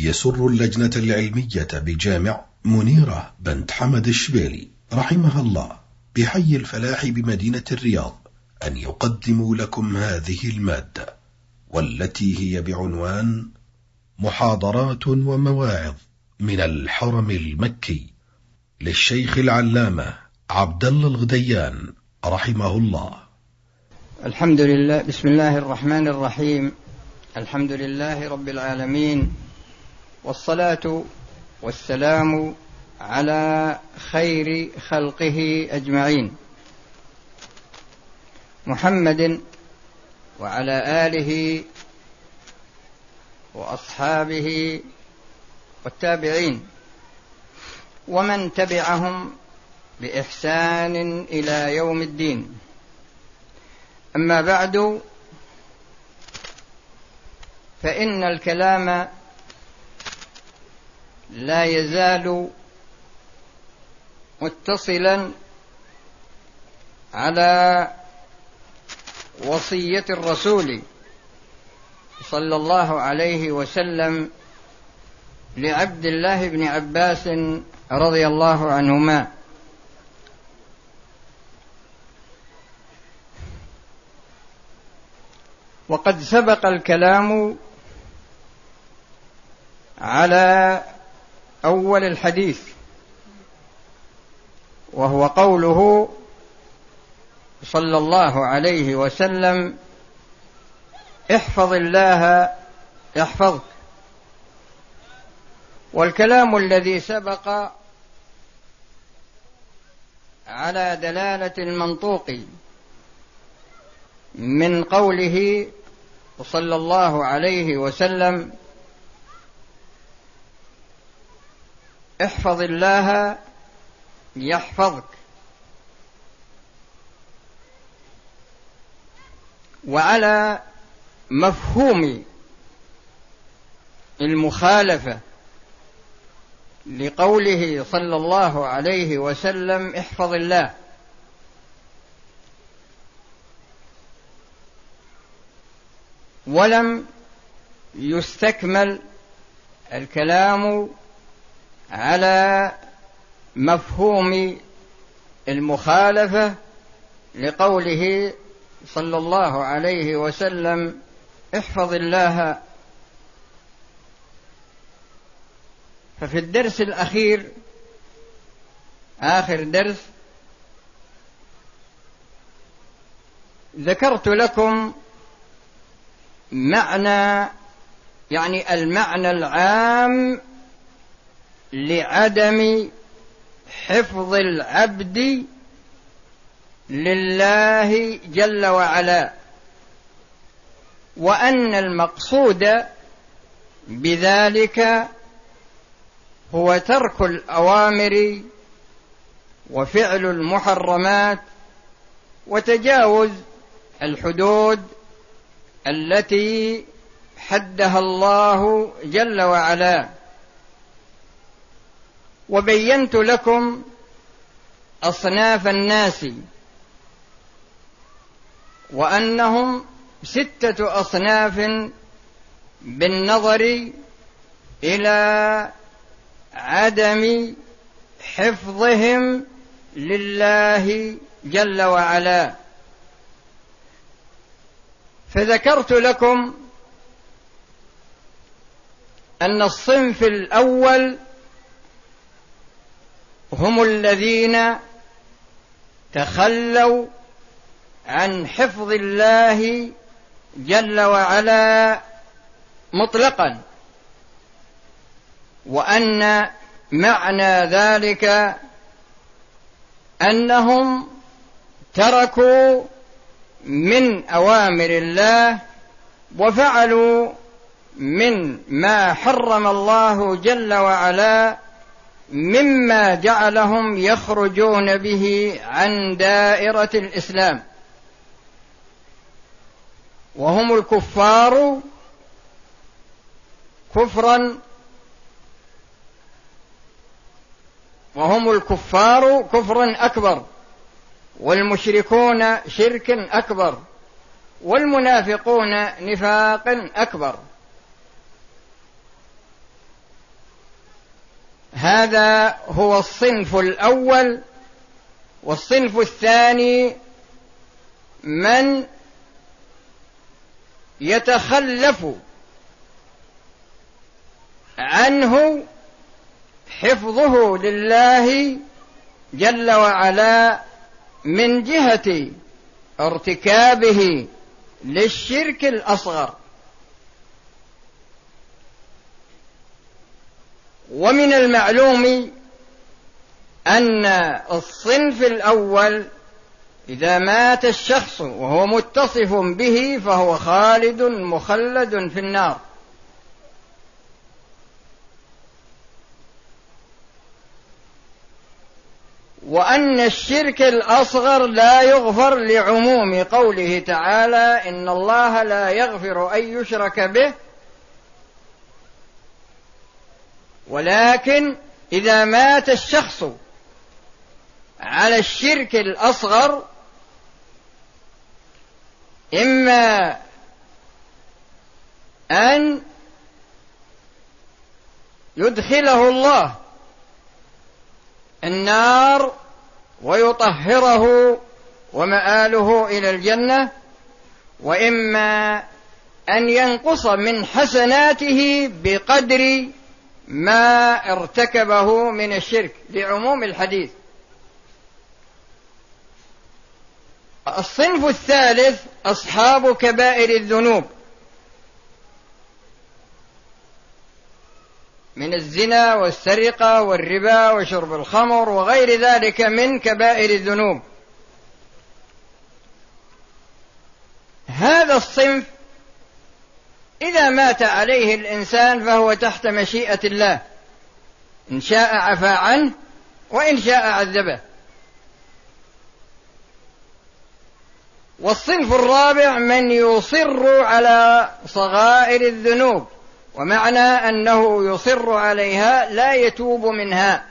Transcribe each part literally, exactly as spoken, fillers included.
يسر اللجنة العلمية بجامع منيرة بنت حمد الشبيلي رحمها الله بحي الفلاح بمدينة الرياض أن يقدموا لكم هذه المادة، والتي هي بعنوان محاضرات ومواعظ من الحرم المكي للشيخ العلامة عبد الله الغديان رحمه الله. الحمد لله. بسم الله الرحمن الرحيم. الحمد لله رب العالمين، والصلاة والسلام على خير خلقه أجمعين، محمد وعلى آله وأصحابه والتابعين ومن تبعهم بإحسان إلى يوم الدين. أما بعد، فإن الكلام لا يزال متصلا على وصية الرسول صلى الله عليه وسلم لعبد الله بن عباس رضي الله عنهما. وقد سبق الكلام على أول الحديث، وهو قوله صلى الله عليه وسلم: احفظ الله يحفظك. والكلام الذي سبق على دلالة المنطوق من قوله صلى الله عليه وسلم: احفظ الله يحفظك، وعلى مفهوم المخالفة لقوله صلى الله عليه وسلم احفظ الله، ولم يستكمل الكلام على مفهوم المخالفة لقوله صلى الله عليه وسلم احفظ الله. ففي الدرس الأخير، آخر درس، ذكرت لكم معنى يعني المعنى العام لعدم حفظ العبد لله جل وعلا، وأن المقصود بذلك هو ترك الأوامر وفعل المحرمات وتجاوز الحدود التي حدها الله جل وعلا. وبينت لكم أصناف الناس، وأنهم ستة أصناف بالنظر إلى عدم حفظهم لله جل وعلا. فذكرت لكم أن الصنف الأول هم الذين تخلوا عن حفظ الله جل وعلا مطلقا، وأن معنى ذلك أنهم تركوا من أوامر الله وفعلوا من ما حرم الله جل وعلا، مما جعلهم يخرجون به عن دائرة الإسلام، وهم الكفار كفرا وهم الكفار كفرا أكبر، والمشركون شرك أكبر، والمنافقون نفاق أكبر. هذا هو الصنف الأول. والصنف الثاني من يتخلف عنه حفظه لله جل وعلا من جهة ارتكابه للشرك الأصغر. ومن المعلوم أن الصنف الأول إذا مات الشخص وهو متصف به فهو خالد مخلد في النار. وأن الشرك الأصغر لا يغفر لعموم قوله تعالى إن الله لا يغفر أن يشرك به، ولكن إذا مات الشخص على الشرك الأصغر إما أن يدخله الله النار ويطهره ومآله إلى الجنة، وإما أن ينقص من حسناته بقدر ما ارتكبه من الشرك لعموم الحديث. الصنف الثالث أصحاب كبائر الذنوب من الزنا والسرقة والربا وشرب الخمر وغير ذلك من كبائر الذنوب. هذا الصنف إذا مات عليه الإنسان فهو تحت مشيئة الله، إن شاء عفا عنه وإن شاء عذبه. والصنف الرابع من يصر على صغائر الذنوب، ومعنى أنه يصر عليها لا يتوب منها.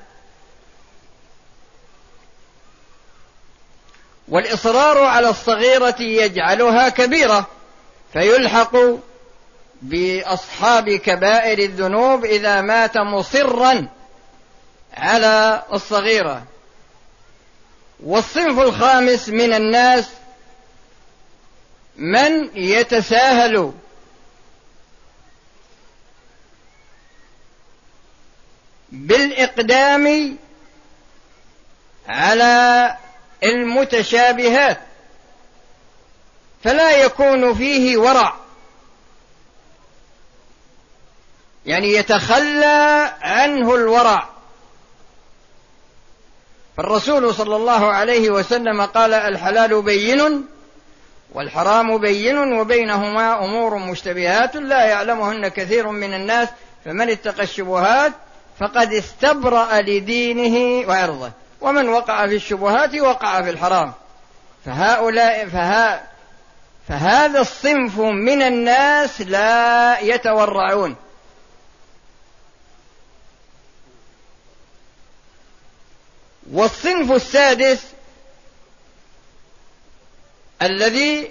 والإصرار على الصغيرة يجعلها كبيرة فيلحق بأصحاب كبائر الذنوب إذا مات مصرا على الصغيرة. والصنف الخامس من الناس من يتساهل بالإقدام على المتشابهات فلا يكون فيه ورع، يعني يتخلى عنه الورع. فالرسول صلى الله عليه وسلم قال الحلال بين والحرام بين وبينهما أمور مشتبهات لا يعلمهن كثير من الناس فمن اتقى الشبهات فقد استبرأ لدينه وعرضه ومن وقع في الشبهات وقع في الحرام. فهؤلاء فها فهذا الصنف من الناس لا يتورعون. والصنف السادس الذي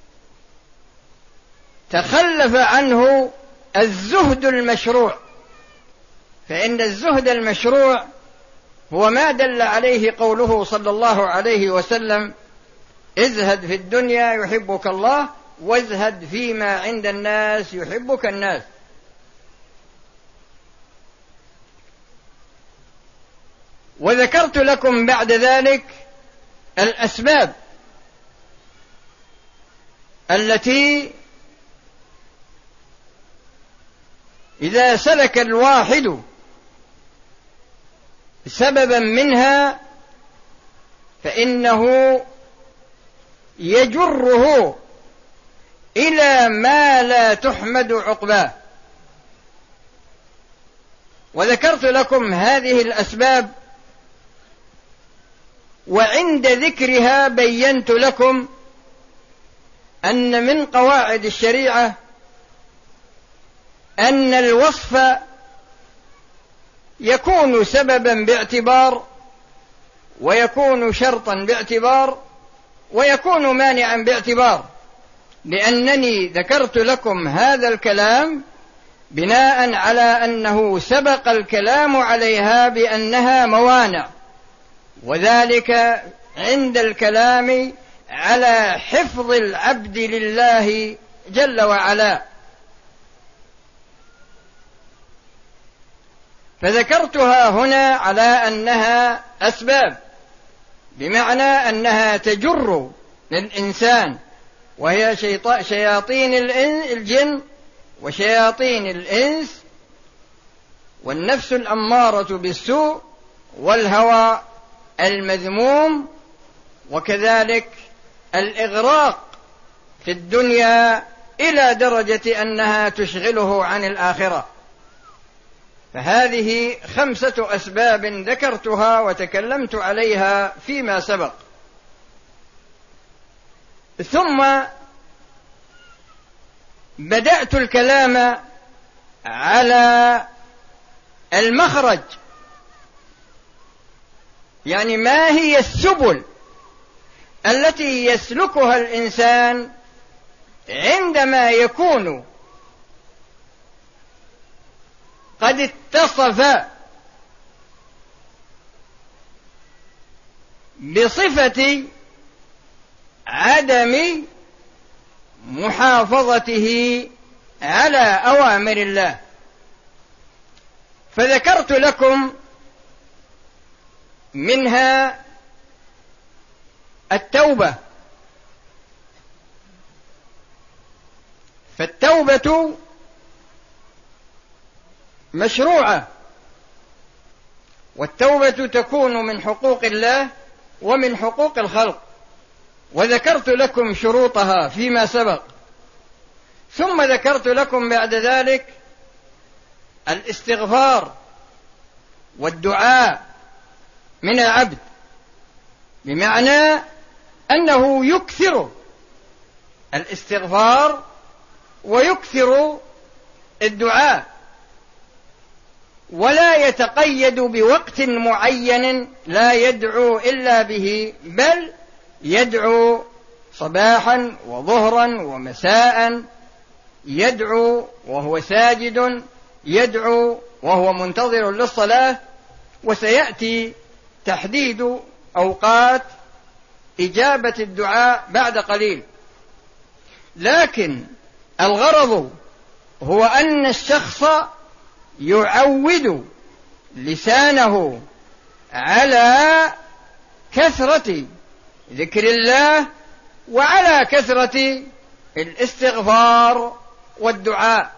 تخلف عنه الزهد المشروع، فإن الزهد المشروع هو ما دل عليه قوله صلى الله عليه وسلم ازهد في الدنيا يحبك الله وازهد فيما عند الناس يحبك الناس. وذكرت لكم بعد ذلك الأسباب التي إذا سلك الواحد سببا منها فإنه يجره إلى ما لا تحمد عقباه. وذكرت لكم هذه الأسباب، وعند ذكرها بينت لكم أن من قواعد الشريعة أن الوصف يكون سببا باعتبار ويكون شرطا باعتبار ويكون مانعا باعتبار، لأنني ذكرت لكم هذا الكلام بناء على أنه سبق الكلام عليها بأنها موانع، وذلك عند الكلام على حفظ العبد لله جل وعلا. فذكرتها هنا على أنها أسباب، بمعنى أنها تجر للإنسان، وهي شياطين الجن وشياطين الإنس والنفس الأمارة بالسوء والهوى المذموم، وكذلك الإغراق في الدنيا إلى درجة أنها تشغله عن الآخرة. فهذه خمسة أسباب ذكرتها وتكلمت عليها فيما سبق. ثم بدأت الكلام على المخرج، يعني ما هي السبل التي يسلكها الإنسان عندما يكون قد اتصف بصفة عدم محافظته على أوامر الله. فذكرت لكم منها التوبة. فالتوبة مشروعة، والتوبة تكون من حقوق الله ومن حقوق الخلق، وذكرت لكم شروطها فيما سبق. ثم ذكرت لكم بعد ذلك الاستغفار والدعاء من العبد، بمعنى أنه يكثر الاستغفار ويكثر الدعاء، ولا يتقيد بوقت معين لا يدعو إلا به، بل يدعو صباحا وظهرا ومساء، يدعو وهو ساجد، يدعو وهو منتظر للصلاة. وسيأتي تحديد أوقات إجابة الدعاء بعد قليل. لكن الغرض هو أن الشخص يعود لسانه على كثرة ذكر الله وعلى كثرة الاستغفار والدعاء.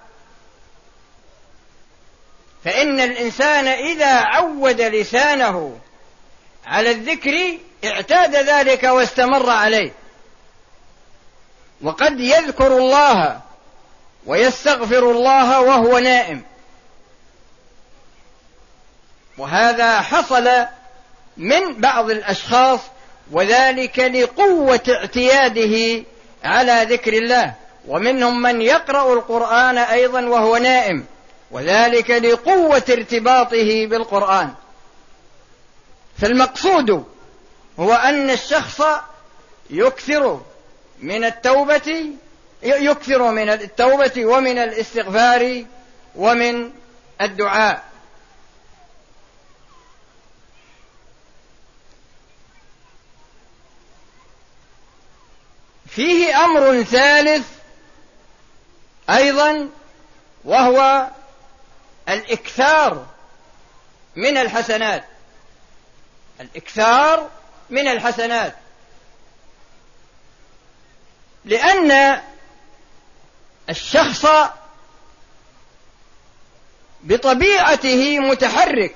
فإن الإنسان إذا عود لسانه على الذكر اعتاد ذلك واستمر عليه، وقد يذكر الله ويستغفر الله وهو نائم، وهذا حصل من بعض الأشخاص، وذلك لقوة اعتياده على ذكر الله. ومنهم من يقرأ القرآن أيضا وهو نائم، وذلك لقوة ارتباطه بالقرآن. فالمقصود هو أن الشخص يكثر من التوبة يكثر من التوبة ومن الاستغفار ومن الدعاء. فيه أمر ثالث أيضا، وهو الإكثار من الحسنات. الإكثار من الحسنات، لأن الشخص بطبيعته متحرك،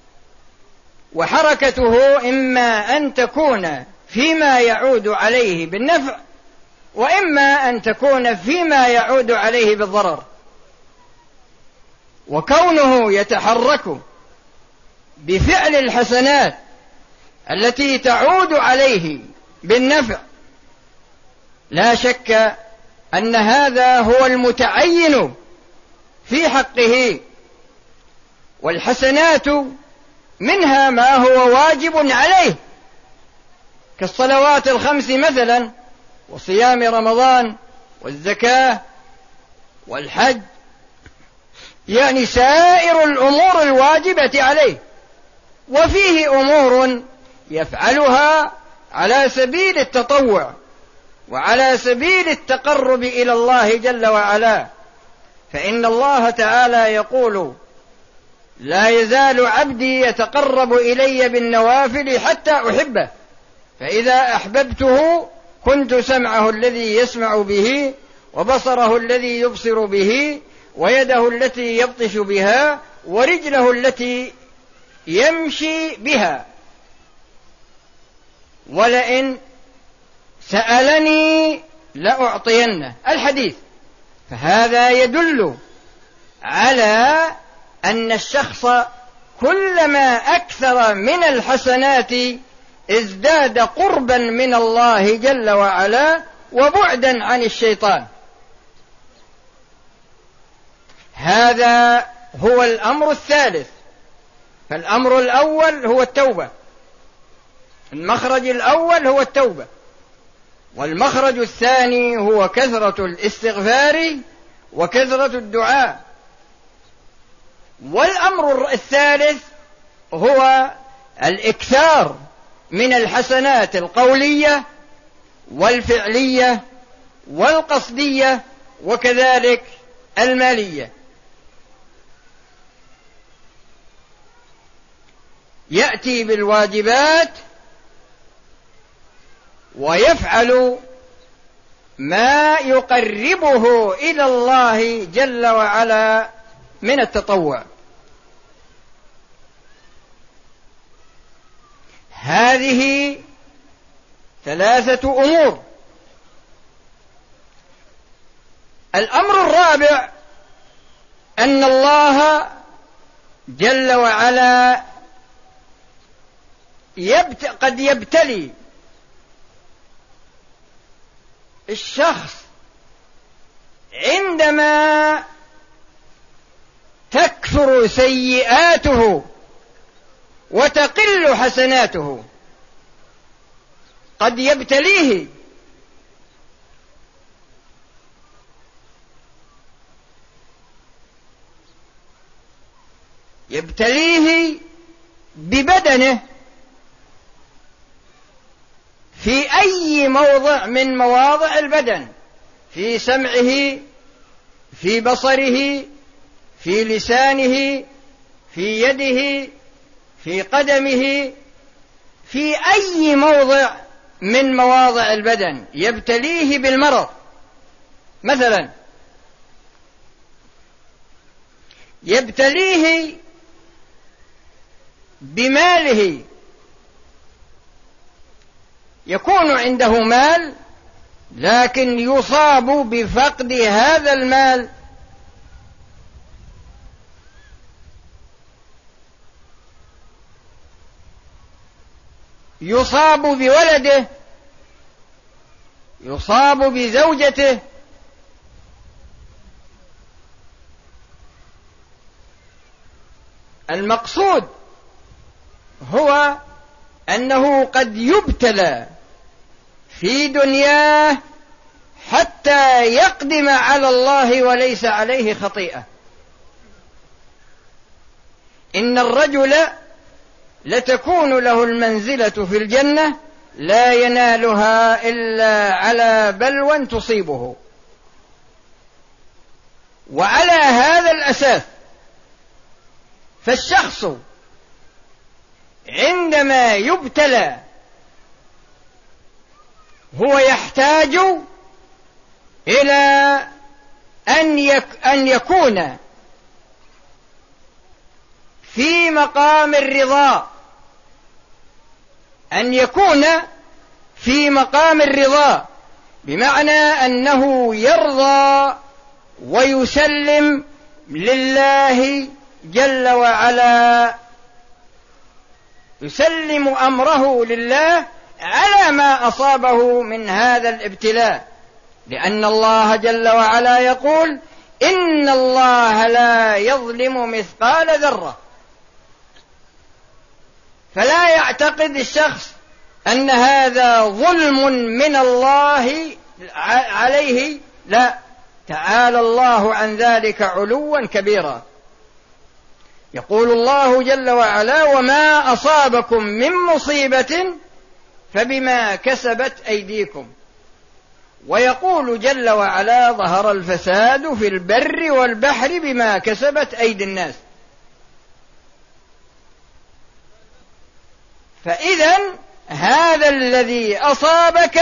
وحركته إما أن تكون فيما يعود عليه بالنفع، وإما أن تكون فيما يعود عليه بالضرر. وكونه يتحرك بفعل الحسنات التي تعود عليه بالنفع، لا شك أن هذا هو المتعين في حقه. والحسنات منها ما هو واجب عليه، كالصلوات الخمس مثلا، وصيام رمضان، والزكاة، والحج، يعني سائر الأمور الواجبة عليه، وفيه أمور يفعلها على سبيل التطوع وعلى سبيل التقرب إلى الله جل وعلا. فإن الله تعالى يقول: لا يزال عبدي يتقرب إلي بالنوافل حتى أحبه، فإذا أحببته كنت سمعه الذي يسمع به، وبصره الذي يبصر به، ويده التي يبطش بها، ورجله التي يمشي بها. ولئن سألني لأعطينه الحديث. فهذا يدل على أن الشخص كلما أكثر من الحسنات ازداد قربا من الله جل وعلا وبعدا عن الشيطان. هذا هو الأمر الثالث. فالأمر الأول هو التوبة، المخرج الأول هو التوبة، والمخرج الثاني هو كثرة الاستغفار وكثرة الدعاء، والأمر الثالث هو الإكثار من الحسنات القولية والفعلية والقصدية وكذلك المالية. يأتي بالواجبات ويفعل ما يقربه إلى الله جل وعلا من التطوع. هذه ثلاثة أمور. الأمر الرابع أن الله جل وعلا يبت... قد يبتلي الشخص عندما تكثر سيئاته وتقل حسناته، قد يبتليه يبتليه ببدنه في أي موضع من مواضع البدن، في سمعه، في بصره، في لسانه، في يده، في قدمه، في أي موضع من مواضع البدن يبتليه بالمرض. مثلا يبتليه بماله، يكون عنده مال لكن يصاب بفقد هذا المال، يصاب بولده، يصاب بزوجته، المقصود هو أنه قد يبتلى في دنياه حتى يقدم على الله وليس عليه خطيئة. إن الرجل لتكون له المنزلة في الجنة لا ينالها إلا على بلوى تصيبه. وعلى هذا الأساس فالشخص عندما يبتلى هو يحتاج إلى أن يك أن يكون في مقام الرضا، أن يكون في مقام الرضا بمعنى أنه يرضى ويسلم لله جل وعلا، يسلم أمره لله على ما أصابه من هذا الابتلاء، لأن الله جل وعلا يقول: إن الله لا يظلم مثقال ذرة. فلا يعتقد الشخص أن هذا ظلم من الله عليه، لا، تعالى الله عن ذلك علوا كبيرا. يقول الله جل وعلا: وما أصابكم من مصيبة فبما كسبت أيديكم. ويقول جل وعلا: ظهر الفساد في البر والبحر بما كسبت أيدي الناس. فإذن هذا الذي أصابك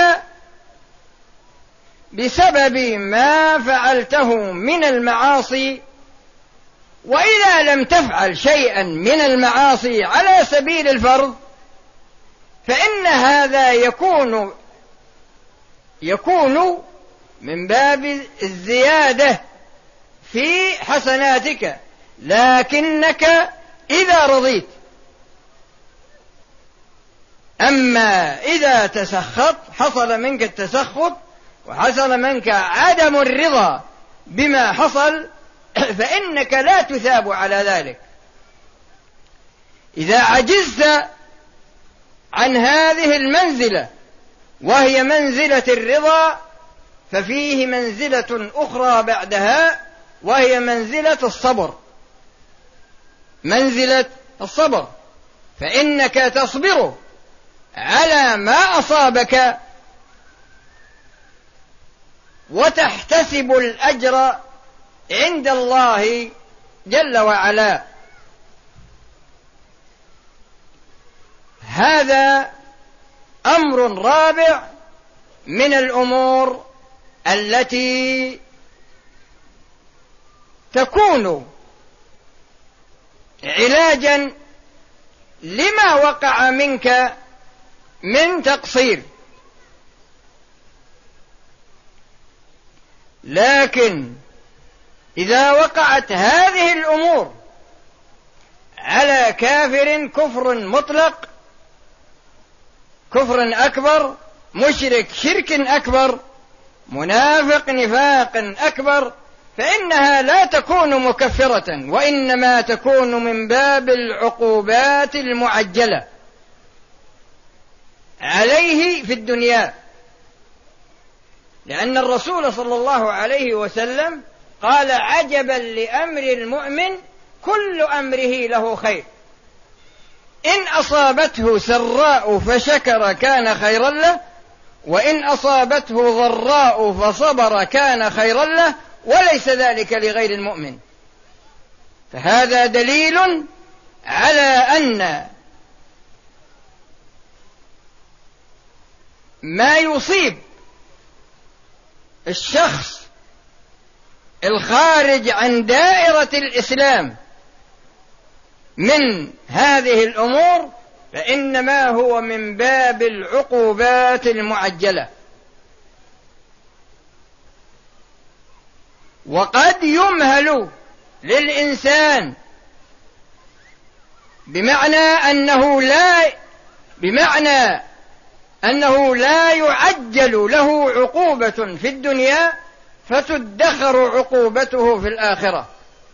بسبب ما فعلته من المعاصي، وإذا لم تفعل شيئا من المعاصي على سبيل الفرض فإن هذا يكون يكون من باب الزيادة في حسناتك، لكنك إذا رضيت. أما إذا تسخط حصل منك التسخط وحصل منك عدم الرضا بما حصل فإنك لا تثاب على ذلك. إذا عجزت عن هذه المنزلة وهي منزلة الرضا ففيه منزلة أخرى بعدها وهي منزلة الصبر. منزلة الصبر، فإنك تصبر على ما أصابك وتحتسب الأجر عند الله جل وعلا. هذا أمر رابع من الأمور التي تكون علاجا لما وقع منك من تقصير. لكن إذا وقعت هذه الأمور على كافر كفر مطلق، كفر أكبر، مشرك شرك أكبر، منافق نفاق أكبر، فإنها لا تكون مكفرة، وإنما تكون من باب العقوبات المعجلة عليه في الدنيا. لأن الرسول صلى الله عليه وسلم قال: عجبا لأمر المؤمن كل أمره له خير، إن أصابته سراء فشكر كان خيرا له، وإن أصابته ضراء فصبر كان خيرا له، وليس ذلك لغير المؤمن. فهذا دليل على أن ما يصيب الشخص الخارج عن دائرة الإسلام من هذه الأمور فإنما هو من باب العقوبات المعجلة. وقد يمهل للإنسان بمعنى أنه لا بمعنى أنه لا يعجل له عقوبة في الدنيا فتدخر عقوبته في الآخرة.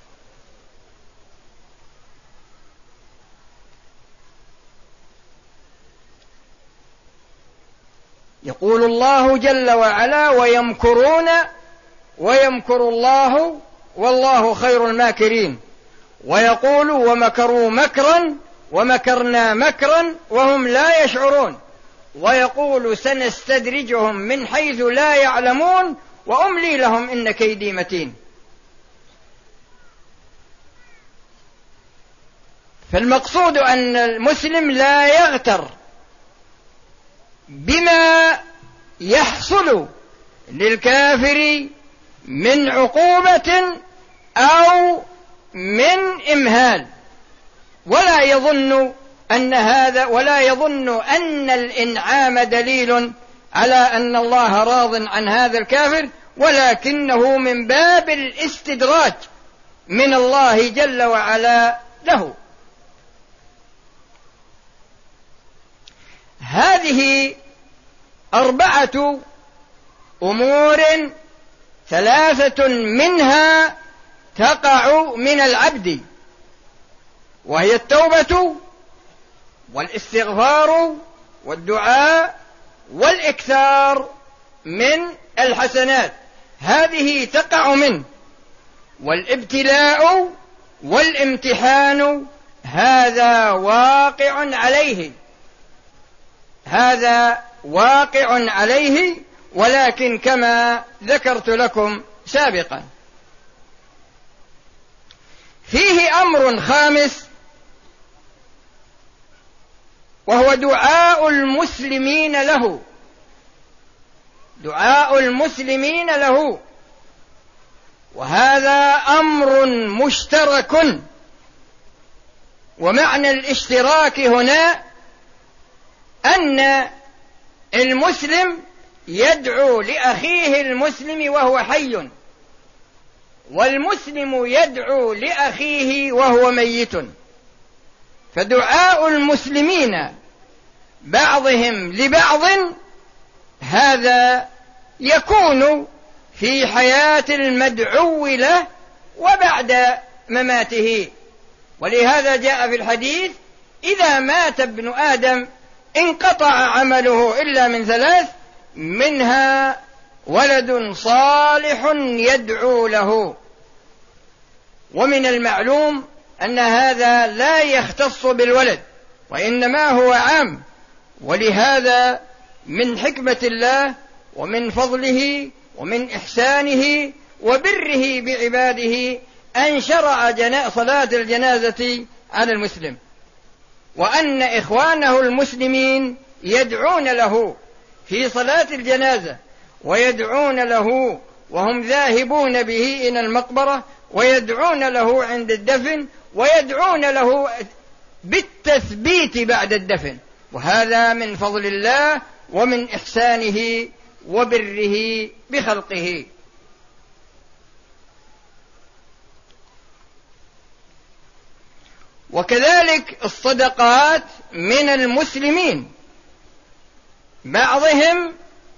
يقول الله جل وعلا: ويمكرون ويمكر الله والله خير الماكرين. ويقول: ومكروا مكرا ومكرنا مكرا وهم لا يشعرون. ويقول: سنستدرجهم من حيث لا يعلمون وأملي لهم إن كيدي متين. فالمقصود أن المسلم لا يغتر بما يحصل للكافر من عقوبة أو من إمهال، ولا يظن أن هذا ولا يظن أن الإنعام دليل على أن الله راض عن هذا الكافر، ولكنه من باب الاستدراج من الله جل وعلا له. هذه أربعة أمور ثلاثة منها تقع من العبد، وهي التوبة والاستغفار والدعاء والإكثار من الحسنات، هذه تقع منه. والابتلاء والامتحان هذا واقع عليه، هذا واقع عليه، ولكن كما ذكرت لكم سابقا. فيه أمر خامس، وهو دعاء المسلمين له، دعاء المسلمين له، وهذا أمر مشترك. ومعنى الاشتراك هنا أن المسلم يدعو لأخيه المسلم وهو حي، والمسلم يدعو لأخيه وهو ميت. فدعاء المسلمين بعضهم لبعض هذا يكون في حياة المدعو له وبعد مماته. ولهذا جاء في الحديث: إذا مات ابن آدم انقطع عمله إلا من ثلاث، منها ولد صالح يدعو له. ومن المعلوم أن هذا لا يختص بالولد، وإنما هو عام. ولهذا من حكمة الله ومن فضله ومن إحسانه وبره بعباده أن شرع جنا... صلاة الجنازة على المسلم، وأن إخوانه المسلمين يدعون له في صلاة الجنازة، ويدعون له وهم ذاهبون به إلى المقبرة، ويدعون له عند الدفن، ويدعون له بالتثبيت بعد الدفن. وهذا من فضل الله ومن إحسانه وبره بخلقه. وكذلك الصدقات من المسلمين، بعضهم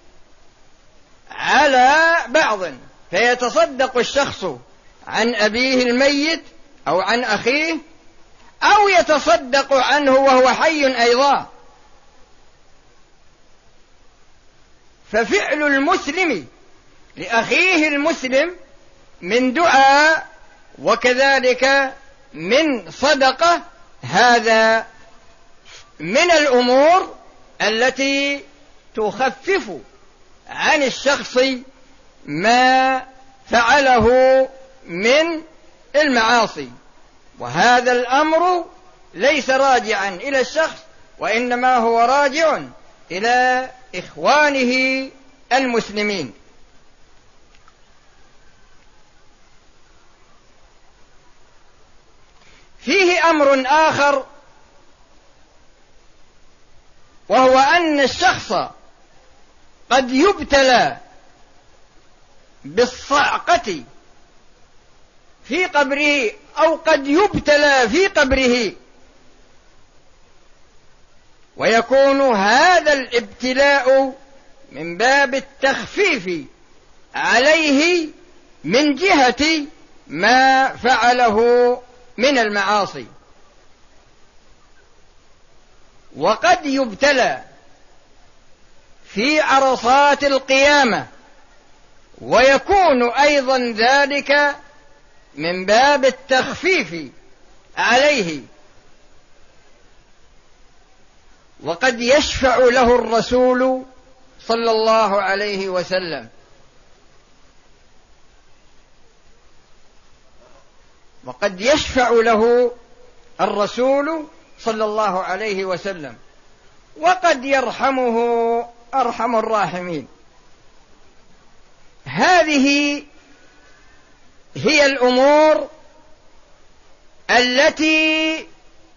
على بعض، فيتصدق الشخص عن أبيه الميت أو عن أخيه، أو يتصدق عنه وهو حي أيضا. ففعل المسلم لأخيه المسلم من دعاء وكذلك من صدقة، هذا من الأمور التي تخفف عن الشخص ما فعله من المعاصي. وهذا الأمر ليس راجعا إلى الشخص، وإنما هو راجع إلى إخوانه المسلمين. فيه أمر آخر، وهو أن الشخص قد يبتلى بالصعقة في قبره، أو قد يبتلى في قبره، ويكون هذا الابتلاء من باب التخفيف عليه من جهة ما فعله من المعاصي. وقد يبتلى في عرصات القيامة، ويكون أيضا ذلك من باب التخفيف عليه. وقد يشفع له الرسول صلى الله عليه وسلم، وقد يشفع له الرسول صلى الله عليه وسلم، وقد يرحمه أرحم الراحمين. هذه هي الأمور التي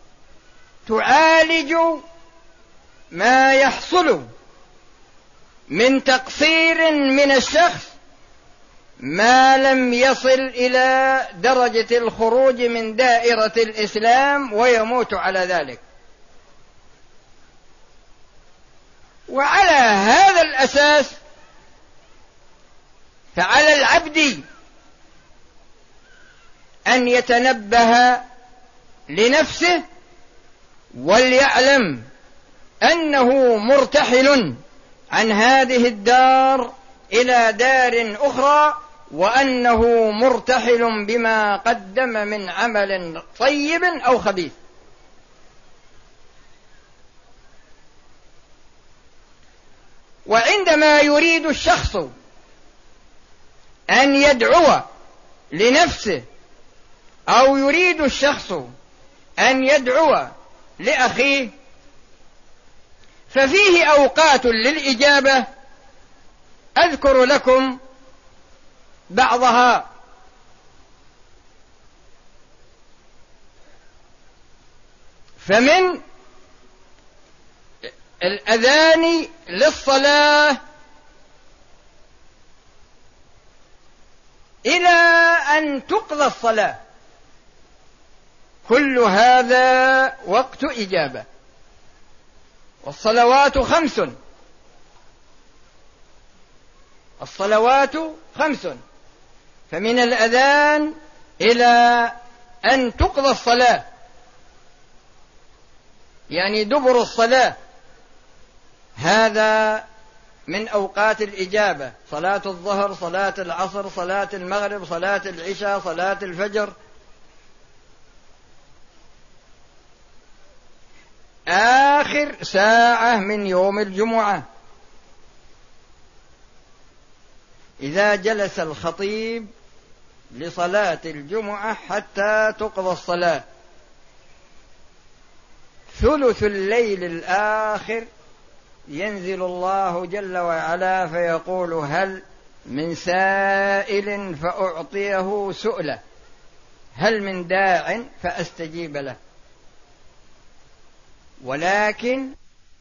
تعالج ما يحصل من تقصير من الشخص ما لم يصل إلى درجة الخروج من دائرة الإسلام ويموت على ذلك. وعلى هذا الأساس فعلى العبد أن يتنبه لنفسه وليعلم أنه مرتحل عن هذه الدار إلى دار أخرى، وأنه مرتحل بما قدم من عمل طيب أو خبيث. وعندما يريد الشخص أن يدعو لنفسه أو يريد الشخص أن يدعو لأخيه ففيه أوقات للإجابة أذكر لكم بعضها. فمن الأذان للصلاة إلى أن تقضى الصلاة كل هذا وقت إجابة. والصلوات خمس، الصلوات خمس، فمن الأذان إلى أن تقضى الصلاة يعني دبر الصلاة، هذا من أوقات الإجابة: صلاة الظهر، صلاة العصر، صلاة المغرب، صلاة العشاء، صلاة الفجر. آخر ساعة من يوم الجمعة إذا جلس الخطيب لصلاة الجمعة حتى تقضى الصلاة. ثلث الليل الآخر ينزل الله جل وعلا فيقول: هل من سائل فأعطيه سؤله، هل من داع فأستجيب له. ولكن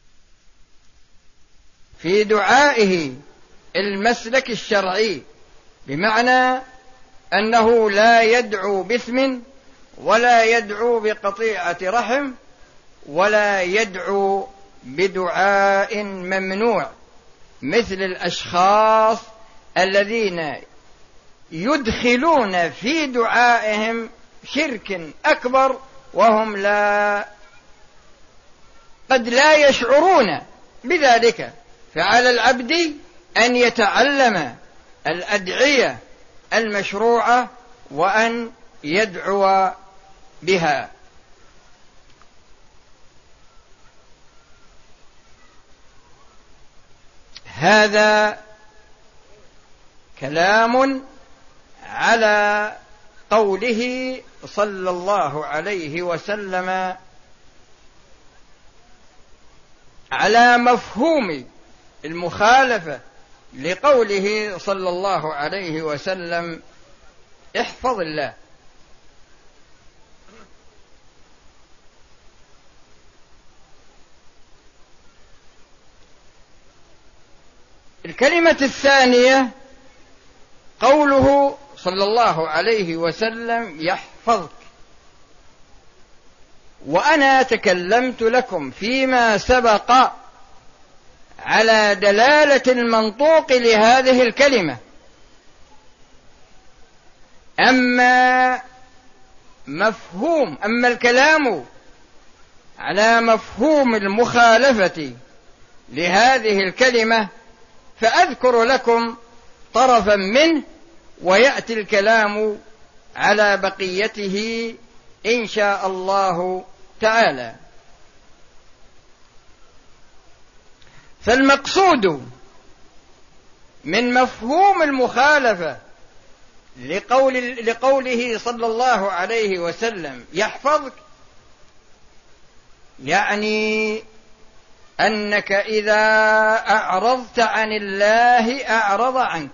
في دعائه المسلك الشرعي، بمعنى أنه لا يدعو باسم ولا يدعو بقطيعة رحم ولا يدعو بدعاء ممنوع، مثل الأشخاص الذين يدخلون في دعائهم شرك أكبر وهم لا قد لا يشعرون بذلك. فعلى العبد أن يتعلم الأدعية المشروعة وأن يدعو بها. هذا كلام على قوله صلى الله عليه وسلم، على مفهوم المخالفة لقوله صلى الله عليه وسلم: احفظ الله. الكلمة الثانية قوله صلى الله عليه وسلم: يحفظك. وأنا تكلمت لكم فيما سبق على دلالة المنطوق لهذه الكلمة. أما مفهوم أما الكلام على مفهوم المخالفة لهذه الكلمة فأذكر لكم طرفا منه، ويأتي الكلام على بقيته إن شاء الله تعالى. فالمقصود من مفهوم المخالفة لقول لقوله صلى الله عليه وسلم: يحفظك، يعني أنك إذا أعرضت عن الله أعرض عنك.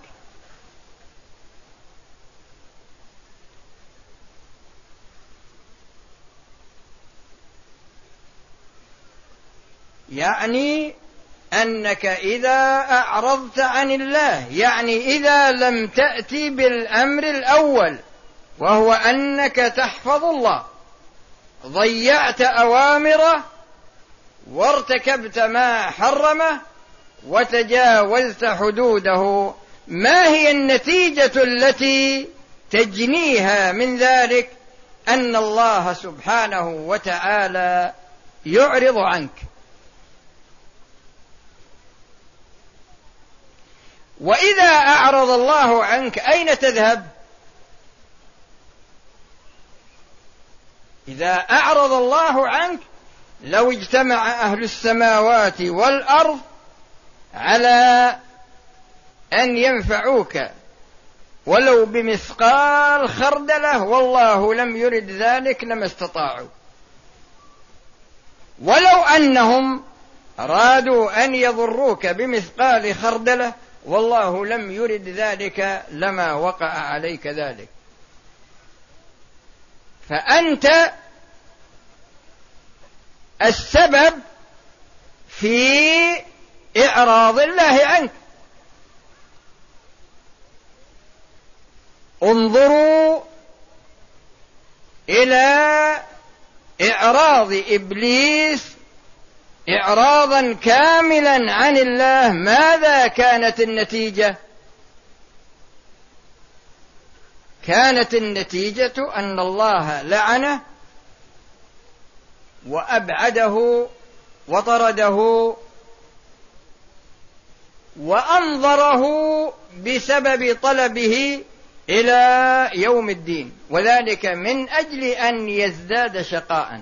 يعني أنك إذا أعرضت عن الله، يعني إذا لم تأتي بالأمر الأول وهو أنك تحفظ الله، ضيعت أوامره وارتكبت ما حرمه وتجاوزت حدوده، ما هي النتيجة التي تجنيها من ذلك؟ أن الله سبحانه وتعالى يعرض عنك. وإذا أعرض الله عنك أين تذهب؟ إذا أعرض الله عنك لو اجتمع أهل السماوات والأرض على أن ينفعوك ولو بمثقال خردلة والله لم يرد ذلك لما استطاعوا، ولو أنهم أرادوا أن يضروك بمثقال خردلة والله لم يرد ذلك لما وقع عليك ذلك. فأنت السبب في إعراض الله عنك. انظروا إلى إعراض إبليس إعراضا كاملا عن الله، ماذا كانت النتيجة؟ كانت النتيجة أن الله لعنه وأبعده وطرده وأنظره بسبب طلبه إلى يوم الدين، وذلك من أجل أن يزداد شقاء.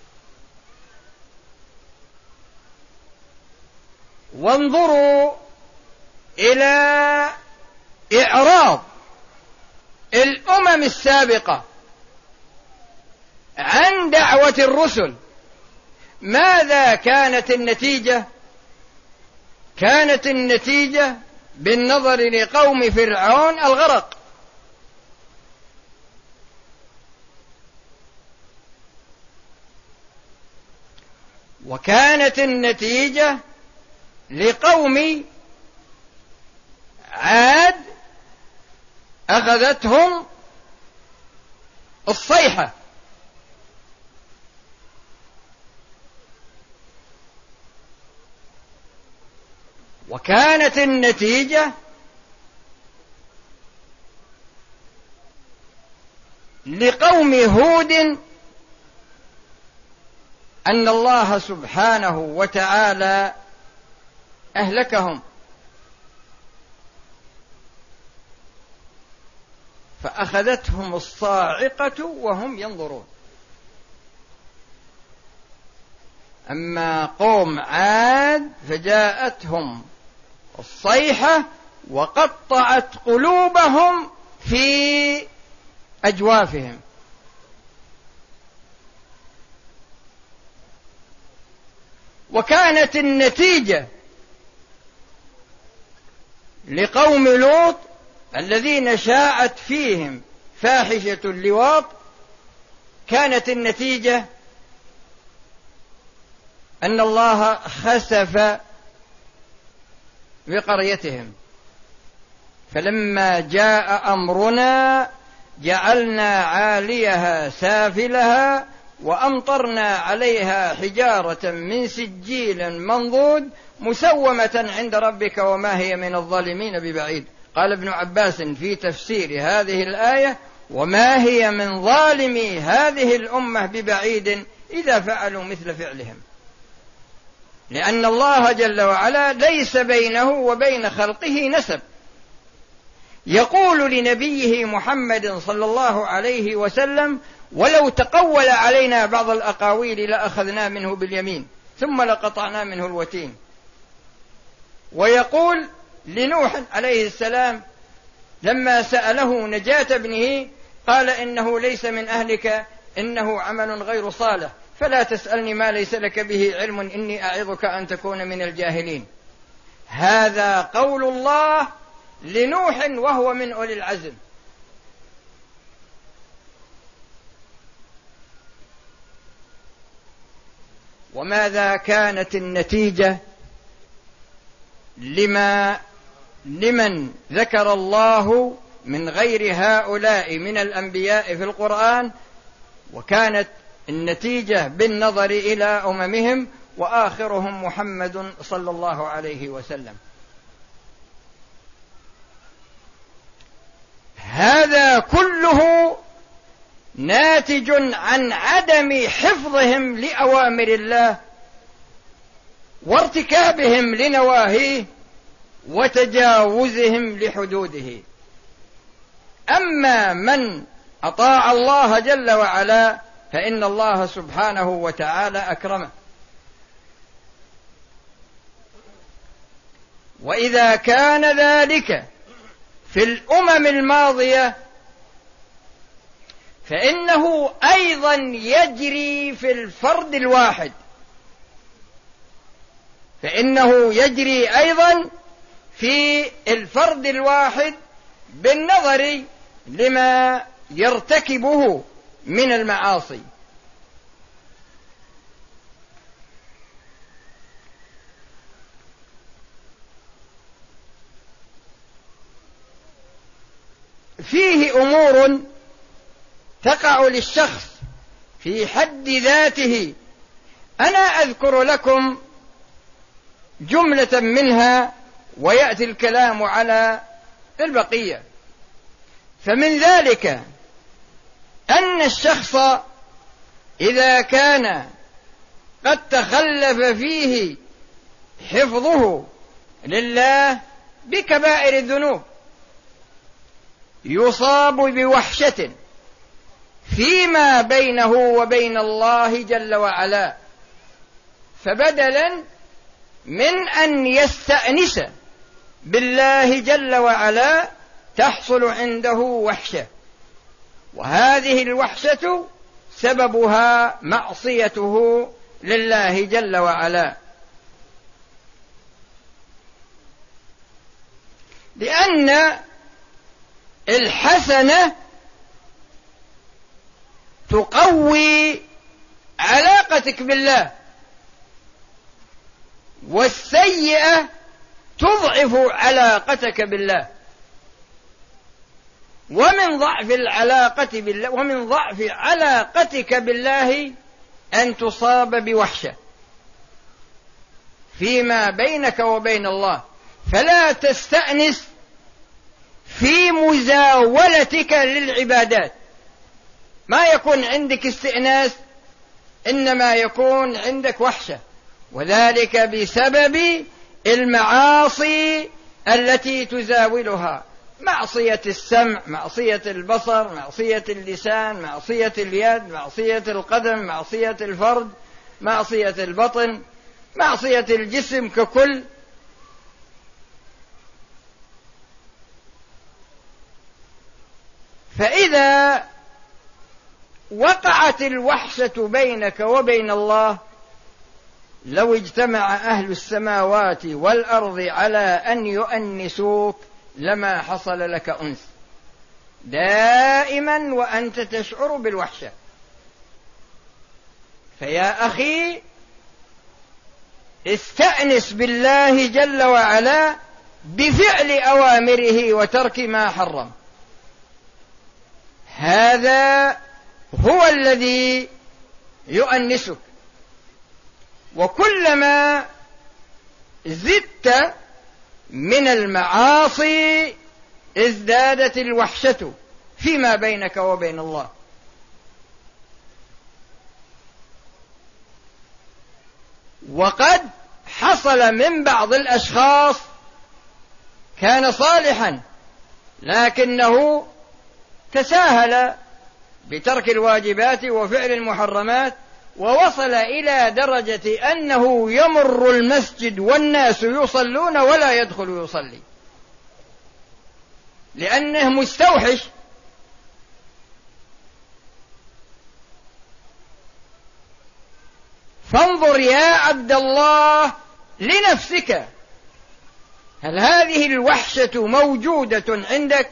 وانظروا إلى إعراض الأمم السابقة عن دعوة الرسل، ماذا كانت النتيجة؟ كانت النتيجة بالنظر لقوم فرعون الغرق. وكانت النتيجة لقوم عاد أخذتهم الصيحة. وكانت النتيجة لقوم هود أن الله سبحانه وتعالى أهلكهم، فأخذتهم الصاعقة وهم ينظرون. أما قوم عاد فجاءتهم الصيحة وقطعت قلوبهم في أجوافهم. وكانت النتيجة لقوم لوط الذين شاعت فيهم فاحشة اللواط، كانت النتيجة أن الله خسف بقريتهم، فلما جاء أمرنا جعلنا عاليها سافلها وأمطرنا عليها حجارة من سجيل منضود مسومة عند ربك وما هي من الظالمين ببعيد. قال ابن عباس في تفسير هذه الآية: وما هي من ظالمي هذه الأمة ببعيد إذا فعلوا مثل فعلهم، لأن الله جل وعلا ليس بينه وبين خلقه نسب. يقول لنبيه محمد صلى الله عليه وسلم: ولو تقول علينا بعض الأقاويل لأخذنا منه باليمين ثم لقطعنا منه الوتين. ويقول لنوح عليه السلام لما سأله نجاة ابنه قال: إنه ليس من أهلك إنه عمل غير صالح فلا تسألني ما ليس لك به علم إني أعظك أن تكون من الجاهلين. هذا قول الله لنوح وهو من أولي العزم. وماذا كانت النتيجة لما لمن ذكر الله من غير هؤلاء من الأنبياء في القرآن؟ وكانت النتيجة بالنظر إلى أممهم، وآخرهم محمد صلى الله عليه وسلم. هذا كله ناتج عن عدم حفظهم لأوامر الله وارتكابهم لنواهيه وتجاوزهم لحدوده. أما من أطاع الله جل وعلا فإن الله سبحانه وتعالى أكرمه. وإذا كان ذلك في الأمم الماضية فإنه أيضا يجري في الفرد الواحد، فإنه يجري أيضا في الفرد الواحد بالنظر لما يرتكبه من المعاصي. فيه أمور تقع للشخص في حد ذاته، أنا أذكر لكم جملة منها ويأتي الكلام على البقية. فمن ذلك أن الشخص إذا كان قد تخلف فيه حفظه لله بكبائر الذنوب يصاب بوحشة فيما بينه وبين الله جل وعلا، فبدلا من أن يستأنس بالله جل وعلا تحصل عنده وحشة، وهذه الوحشة سببها معصيته لله جل وعلا. لأن الحسنة تقوي علاقتك بالله، والسيئة تضعف علاقتك بالله. ومن ضعف العلاقة بالله ومن ضعف علاقتك بالله أن تصاب بوحشة فيما بينك وبين الله، فلا تستأنس في مزاولتك للعبادات، ما يكون عندك استئناس، إنما يكون عندك وحشة، وذلك بسبب المعاصي التي تزاولها، معصية السمع، معصية البصر، معصية اللسان، معصية اليد، معصية القدم، معصية الفرد، معصية البطن، معصية الجسم ككل. فإذا وقعت الوحشة بينك وبين الله، لو اجتمع أهل السماوات والأرض على أن يؤنسوك لما حصل لك أنس، دائما وأنت تشعر بالوحشة. فيا أخي استأنس بالله جل وعلا بفعل أوامره وترك ما حرم، هذا هو الذي يؤنسك. وكلما زدت من المعاصي ازدادت الوحشة فيما بينك وبين الله. وقد حصل من بعض الأشخاص كان صالحا لكنه تساهل بترك الواجبات وفعل المحرمات، ووصل إلى درجة أنه يمر المسجد والناس يصلون ولا يدخل يصلي، لأنه مستوحش. فانظر يا عبد الله لنفسك، هل هذه الوحشة موجودة عندك؟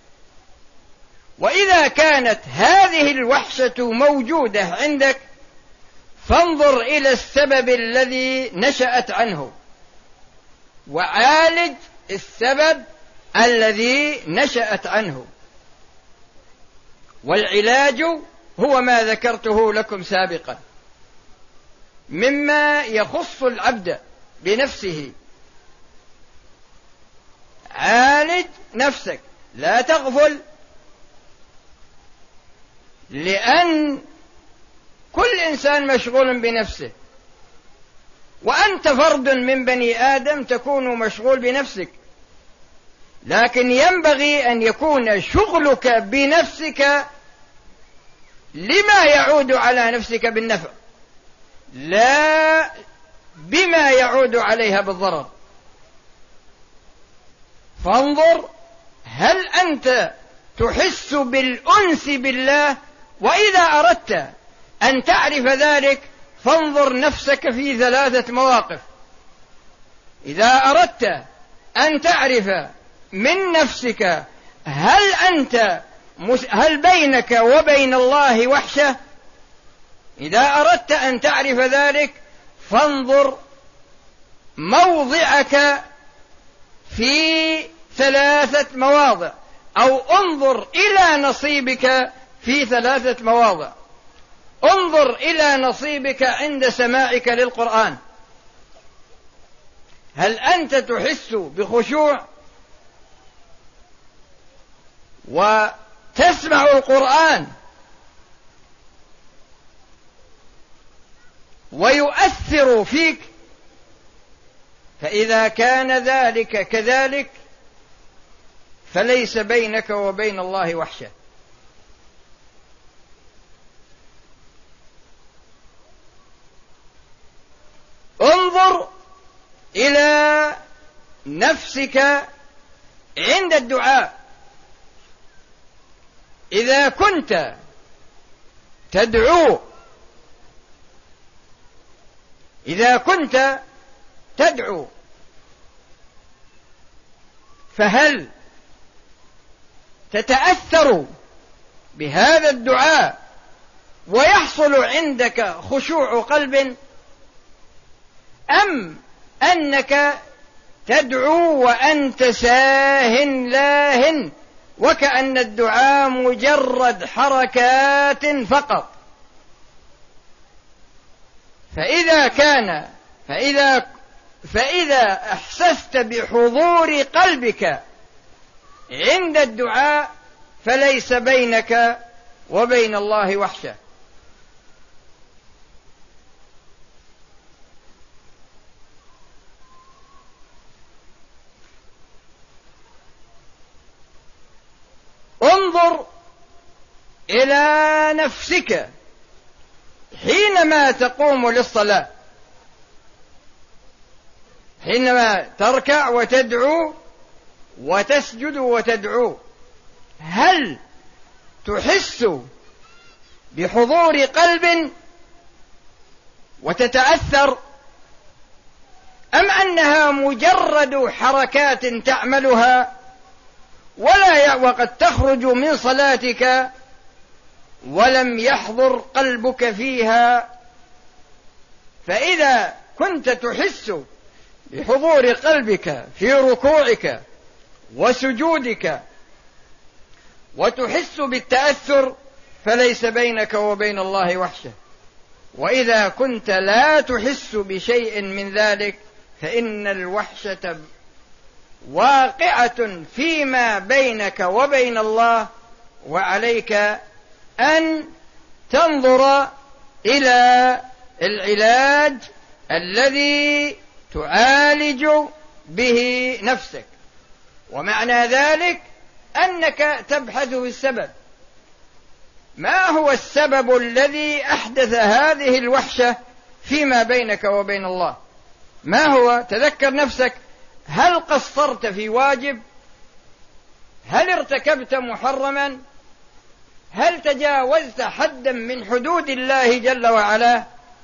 وإذا كانت هذه الوحشة موجودة عندك فانظر إلى السبب الذي نشأت عنه وعالج السبب الذي نشأت عنه. والعلاج هو ما ذكرته لكم سابقا مما يخص العبد بنفسه. عالج نفسك، لا تغفل، لأن كل إنسان مشغول بنفسه، وأنت فرد من بني آدم تكون مشغول بنفسك، لكن ينبغي أن يكون شغلك بنفسك لما يعود على نفسك بالنفع، لا بما يعود عليها بالضرر. فانظر هل أنت تحس بالأنس بالله؟ وإذا أردت أن تعرف ذلك فانظر نفسك في ثلاثة مواقف. إذا أردت أن تعرف من نفسك هل أنت هل بينك وبين الله وحشة، إذا أردت أن تعرف ذلك فانظر موضعك في ثلاثة مواضع، أو انظر إلى نصيبك في ثلاثة مواضع. انظر إلى نصيبك عند سماعك للقرآن، هل أنت تحس بخشوع وتسمع القرآن ويؤثر فيك؟ فإذا كان ذلك كذلك فليس بينك وبين الله وحشة. انظر إلى نفسك عند الدعاء، إذا كنت تدعو إذا كنت تدعو فهل تتأثر بهذا الدعاء ويحصل عندك خشوع قلب، أم أنك تدعو وأنت ساه لاه وكأن الدعاء مجرد حركات فقط؟ فإذا كان فإذا فإذا أحسست بحضور قلبك عند الدعاء فليس بينك وبين الله وحشة. انظر إلى نفسك حينما تقوم للصلاة، حينما تركع وتدعو وتسجد وتدعو، هل تحس بحضور قلب وتتأثر، أم أنها مجرد حركات تعملها ولا وقد تخرج من صلاتك ولم يحضر قلبك فيها؟ فإذا كنت تحس بحضور قلبك في ركوعك وسجودك وتحس بالتأثر فليس بينك وبين الله وحشة. وإذا كنت لا تحس بشيء من ذلك فإن الوحشة واقعة فيما بينك وبين الله، وعليك أن تنظر إلى العلاج الذي تعالج به نفسك. ومعنى ذلك أنك تبحث في السبب، ما هو السبب الذي أحدث هذه الوحشة فيما بينك وبين الله؟ ما هو؟ تذكر نفسك، هل قصرت في واجب؟ هل ارتكبت محرما؟ هل تجاوزت حدا من حدود الله جل وعلا؟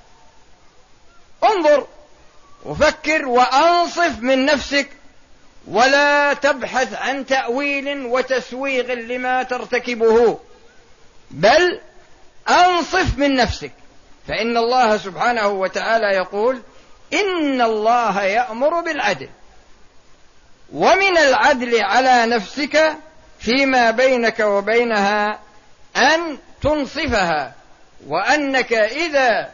انظر وفكر وأنصف من نفسك، ولا تبحث عن تأويل وتسويغ لما ترتكبه، بل أنصف من نفسك. فإن الله سبحانه وتعالى يقول: إن الله يأمر بالعدل، ومن العدل على نفسك فيما بينك وبينها أن تنصفها، وأنك إذا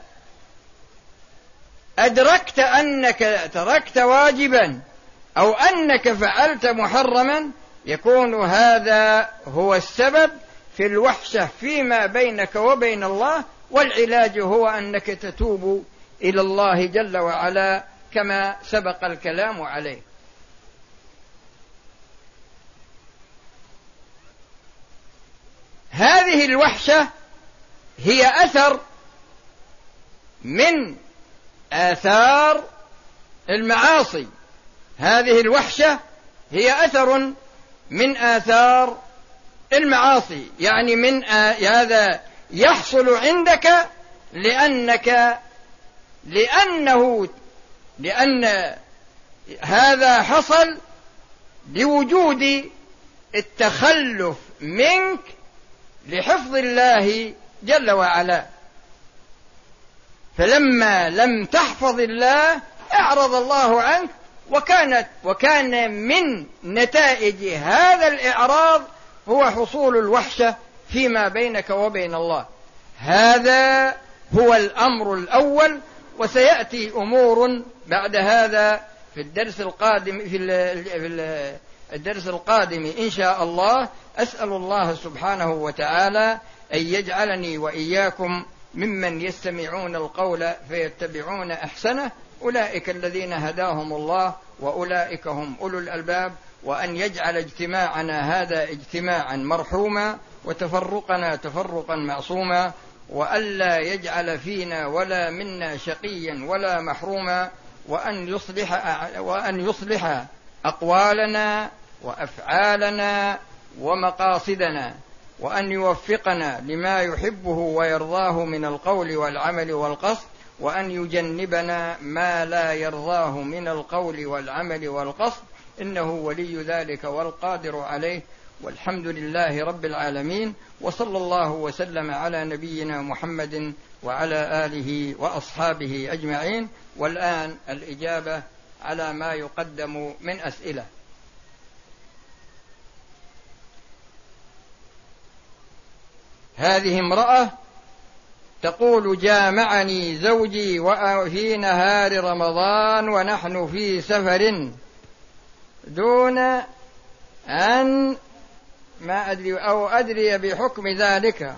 أدركت أنك تركت واجبا أو أنك فعلت محرما يكون هذا هو السبب في الوحشة فيما بينك وبين الله، والعلاج هو أنك تتوب إلى الله جل وعلا كما سبق الكلام عليه. هذه الوحشة هي أثر من آثار المعاصي، هذه الوحشة هي أثر من آثار المعاصي، يعني من هذا يحصل عندك لأنك لأنه لأن هذا حصل لوجود التخلف منك لحفظ الله جل وعلا. فلما لم تحفظ الله أعرض الله عنك، وكانت وكان من نتائج هذا الإعراض هو حصول الوحشة فيما بينك وبين الله. هذا هو الأمر الأول، وسيأتي أمور بعد هذا في الدرس القادم في الدرس القادم إن شاء الله. أسأل الله سبحانه وتعالى أن يجعلني وإياكم ممن يستمعون القول فيتبعون أحسنه، أولئك الذين هداهم الله وأولئك هم أولو الألباب، وأن يجعل اجتماعنا هذا اجتماعا مرحوما وتفرقنا تفرقا معصوما، وألا يجعل فينا ولا منا شقيا ولا محروما، وأن يصلح وأن يصلح أقوالنا وأفعالنا ومقاصدنا، وأن يوفقنا لما يحبه ويرضاه من القول والعمل والقصد، وأن يجنبنا ما لا يرضاه من القول والعمل والقصد، إنه ولي ذلك والقادر عليه. والحمد لله رب العالمين، وصلى الله وسلم على نبينا محمد وعلى آله وأصحابه أجمعين. والآن الإجابة على ما يقدم من أسئلة. هذه امرأة تقول: جامعني زوجي وفي نهار رمضان ونحن في سفر دون أن ما أدري أو أدري بحكم ذلك،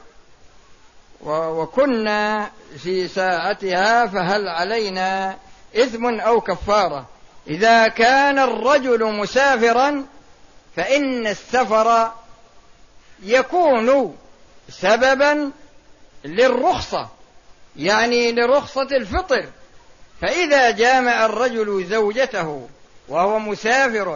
وكنا في ساعتها، فهل علينا إثم أو كفارة؟ إذا كان الرجل مسافرا فإن السفر يكون سببا للرخصة، يعني لرخصة الفطر. فإذا جامع الرجل زوجته وهو مسافر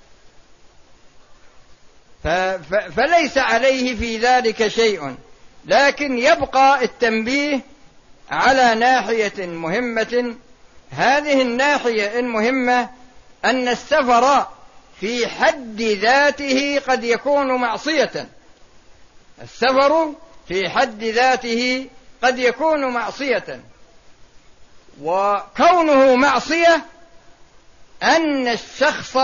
فليس عليه في ذلك شيء، لكن يبقى التنبيه على ناحية مهمة. هذه الناحية المهمة أن السفر في حد ذاته قد يكون معصية، السفر في حد ذاته قد يكون معصية، وكونه معصية أن الشخص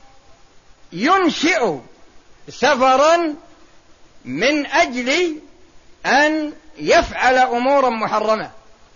ينشئ سفرا من أجل أن يفعل أمورا محرمة،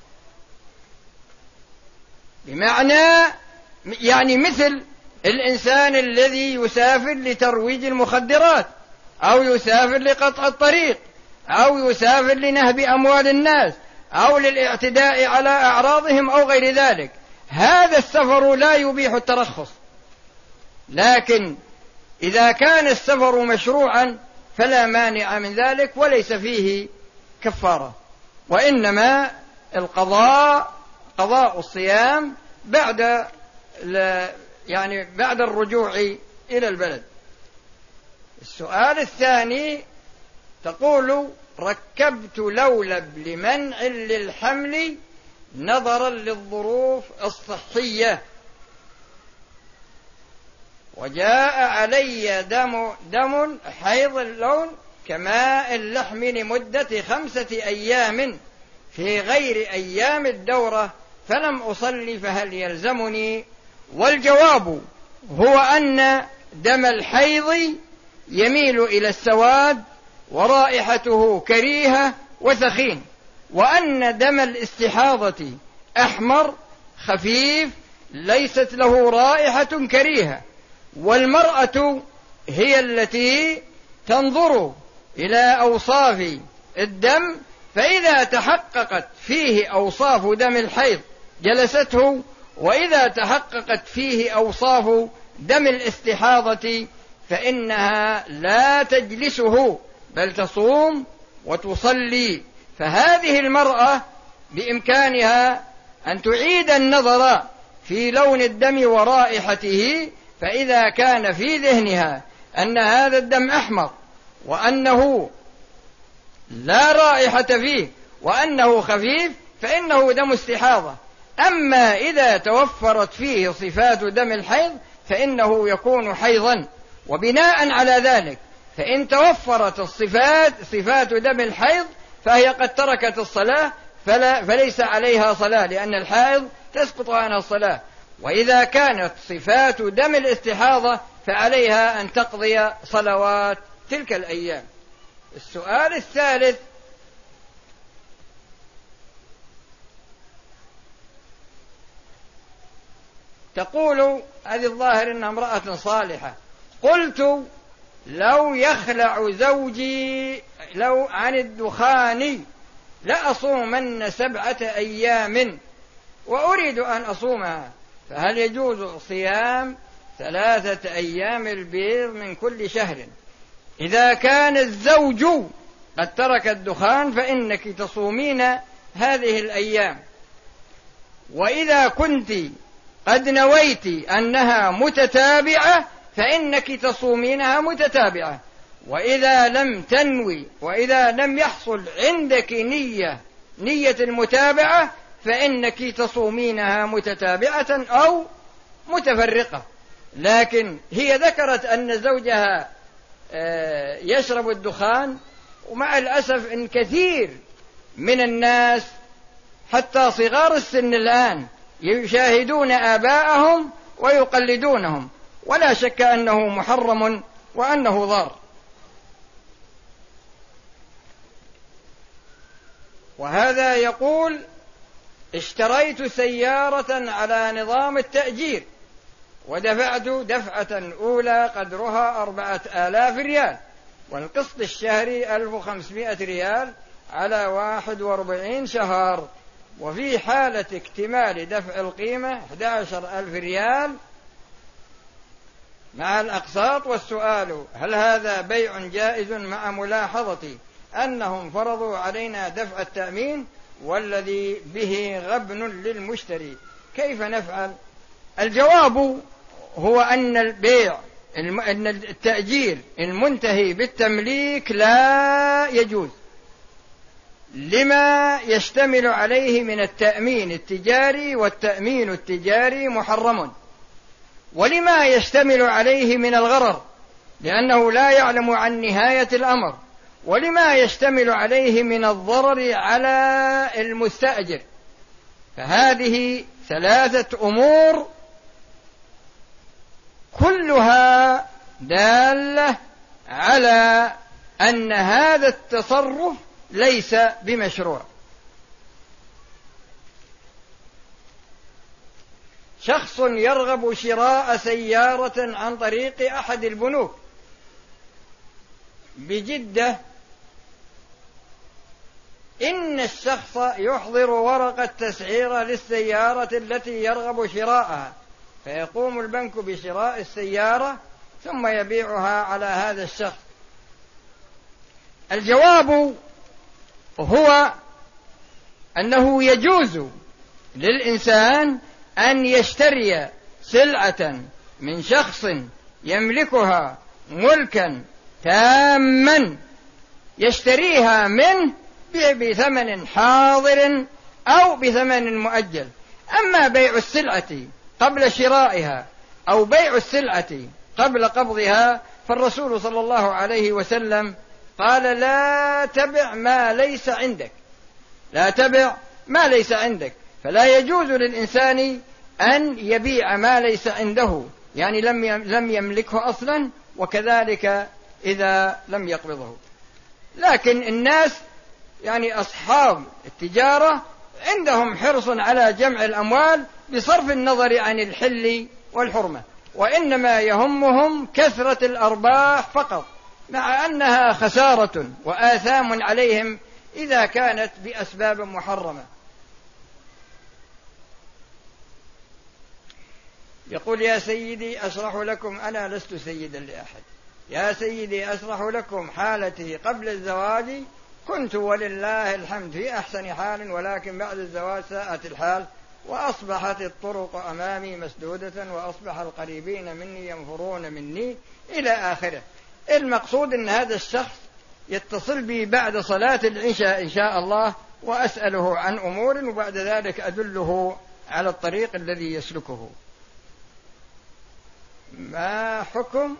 بمعنى يعني مثل الإنسان الذي يسافر لترويج المخدرات، أو يسافر لقطع الطريق، أو يسافر لنهب أموال الناس، أو للاعتداء على أعراضهم أو غير ذلك. هذا السفر لا يبيح الترخص، لكن إذا كان السفر مشروعا فلا مانع من ذلك، وليس فيه كفارة، وإنما القضاء قضاء الصيام بعد يعني بعد الرجوع إلى البلد. السؤال الثاني تقول: ركبت لولب لمنع للحمل نظرا للظروف الصحية، وجاء علي دم دم حيض اللون كماء اللحم لمدة خمسة أيام في غير أيام الدورة، فلم أصلي، فهل يلزمني؟ والجواب هو أن دم الحيض يميل إلى السواد ورائحته كريهة وثخين، وأن دم الاستحاضة أحمر خفيف ليست له رائحة كريهة. والمرأة هي التي تنظر إلى أوصاف الدم، فإذا تحققت فيه أوصاف دم الحيض جلسته، وإذا تحققت فيه أوصاف دم الاستحاضة فإنها لا تجلسه، بل تصوم وتصلي، فهذه المرأة بإمكانها أن تعيد النظر في لون الدم ورائحته، فإذا كان في ذهنها أن هذا الدم أحمر وأنه لا رائحة فيه وأنه خفيف فإنه دم استحاضة. أما إذا توفرت فيه صفات دم الحيض فإنه يكون حيضا. وبناء على ذلك فإن توفرت الصفات صفات دم الحيض فهي قد تركت الصلاة، فلا فليس عليها صلاة، لأن الحائض تسقط عنها الصلاة. وإذا كانت صفات دم الاستحاضة فعليها أن تقضي صلوات تلك الأيام. السؤال الثالث: تقول هذه الظاهر إنها امرأة صالحة، قلت لو يخلع زوجي لو عن الدخان لأصومن سبعة أيام وأريد أن أصومها، فهل يجوز صيام ثلاثة أيام البيض من كل شهر؟ إذا كان الزوج قد ترك الدخان فإنك تصومين هذه الأيام، وإذا كنت قد نويت أنها متتابعة فإنك تصومينها متتابعة، وإذا لم تنوي وإذا لم يحصل عندك نية نية المتابعة فإنك تصومينها متتابعة أو متفرقة. لكن هي ذكرت أن زوجها يشرب الدخان، ومع الأسف إن كثير من الناس حتى صغار السن الآن يشاهدون آباءهم ويقلدونهم، ولا شك أنه محرم وأنه ضار. وهذا يقول: اشتريت سيارة على نظام التأجير ودفعت دفعة أولى قدرها أربعة آلاف ريال، والقسط الشهري ألف وخمسمائة ريال على واحد وأربعين شهر، وفي حالة اكتمال دفع القيمة أحد عشر ألف ريال مع الأقساط. والسؤال: هل هذا بيع جائز مع ملاحظة أنهم فرضوا علينا دفع التأمين والذي به غبن للمشتري، كيف نفعل؟ الجواب هو أن البيع أن التأجير المنتهي بالتمليك لا يجوز لما يشتمل عليه من التأمين التجاري، والتأمين التجاري محرم، ولما يشتمل عليه من الغرر لأنه لا يعلم عن نهاية الأمر، ولما يشتمل عليه من الضرر على المستأجر. فهذه ثلاثة أمور كلها دالة على أن هذا التصرف ليس بمشروع. شخص يرغب شراء سيارة عن طريق أحد البنوك بجدة، إن الشخص يحضر ورقة تسعير للسيارة التي يرغب شراءها، فيقوم البنك بشراء السيارة ثم يبيعها على هذا الشخص. الجواب هو أنه يجوز للإنسان أن يشتري سلعة من شخص يملكها ملكا تاما، يشتريها منه بثمن حاضر أو بثمن مؤجل. أما بيع السلعة قبل شرائها أو بيع السلعة قبل قبضها فالرسول صلى الله عليه وسلم قال: لا تبع ما ليس عندك، لا تبع ما ليس عندك. فلا يجوز للإنسان أن يبيع ما ليس عنده، يعني لم يملكه أصلا، وكذلك إذا لم يقبضه. لكن الناس يعني أصحاب التجارة عندهم حرص على جمع الأموال بصرف النظر عن الحل والحرمة، وإنما يهمهم كثرة الأرباح فقط، مع أنها خسارة وآثام عليهم إذا كانت بأسباب محرمة. يقول: يا سيدي أشرح لكم، أنا لست سيدا لأحد، يا سيدي أشرح لكم حالتي قبل الزواج كنت ولله الحمد في أحسن حال، ولكن بعد الزواج ساءت الحال وأصبحت الطرق أمامي مسدودة وأصبح القريبين مني ينفرون مني إلى آخره. المقصود أن هذا الشخص يتصل بي بعد صلاة العشاء إن شاء الله وأسأله عن أمور، وبعد ذلك أدله على الطريق الذي يسلكه. ما حكم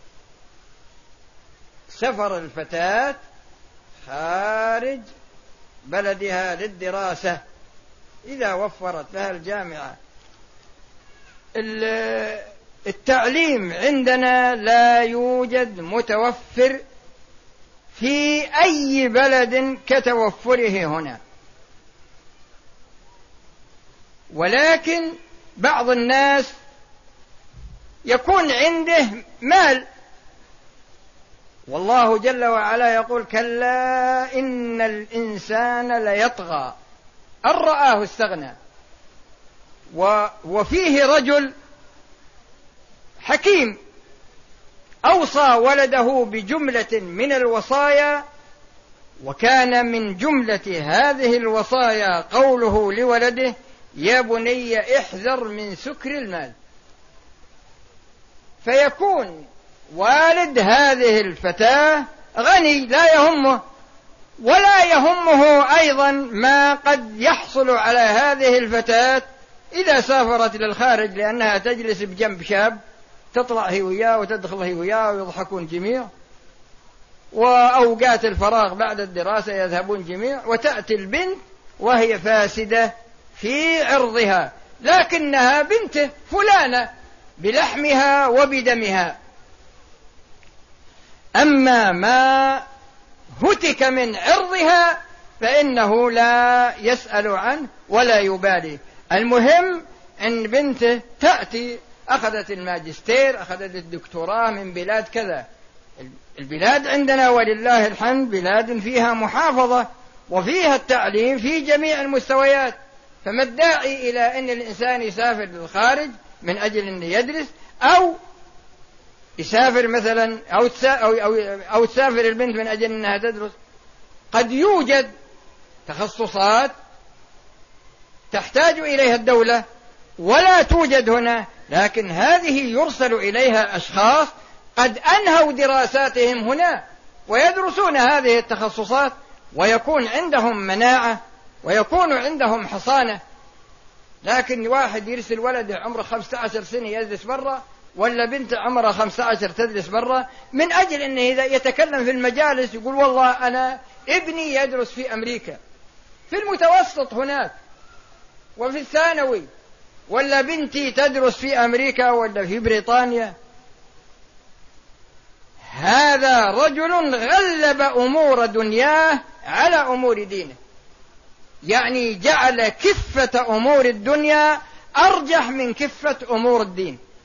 سفر الفتاة خارج بلدها للدراسة إذا وفرت لها الجامعة؟ التعليم عندنا لا يوجد متوفر في أي بلد كتوفره هنا، ولكن بعض الناس يكون عنده مال، والله جل وعلا يقول: كلا إن الإنسان ليطغى أن رآه استغنى. وفيه رجل حكيم أوصى ولده بجملة من الوصايا، وكان من جملة هذه الوصايا قوله لولده: يا بني احذر من سكر المال. فيكون والد هذه الفتاة غني لا يهمه، ولا يهمه أيضا ما قد يحصل على هذه الفتاة إذا سافرت للخارج، لأنها تجلس بجنب شاب تطلع هي وياه وتدخل هي وياه ويضحكون جميع، وأوقات الفراغ بعد الدراسة يذهبون جميع، وتأتي البنت وهي فاسدة في عرضها، لكنها بنته فلانة بلحمها وبدمها. أما ما هتك من عرضها فإنه لا يسأل عنه ولا يبالي. المهم أن بنته تأتي أخذت الماجستير، أخذت الدكتوراه من بلاد كذا. البلاد عندنا ولله الحمد بلاد فيها محافظة وفيها التعليم في جميع المستويات، فما الداعي إلى أن الإنسان يسافر للخارج من أجل أن يدرس، أو يسافر مثلا أو أو تسافر البنت من أجل أنها تدرس؟ قد يوجد تخصصات تحتاج إليها الدولة ولا توجد هنا، لكن هذه يرسل إليها أشخاص قد أنهوا دراساتهم هنا ويدرسون هذه التخصصات، ويكون عندهم مناعة ويكون عندهم حصانة. لكن واحد يرسل ولده عمره خمسة عشر سنة يدرس برا، ولا بنت عمرها خمسة عشر تدرس برا، من أجل أنه إذا يتكلم في المجالس يقول والله أنا ابني يدرس في أمريكا في المتوسط هناك وفي الثانوي، ولا بنتي تدرس في أمريكا ولا في بريطانيا. هذا رجل غلب أمور دنياه على أمور دينه، يعني جعل كفة أمور الدنيا أرجح من كفة أمور الدين.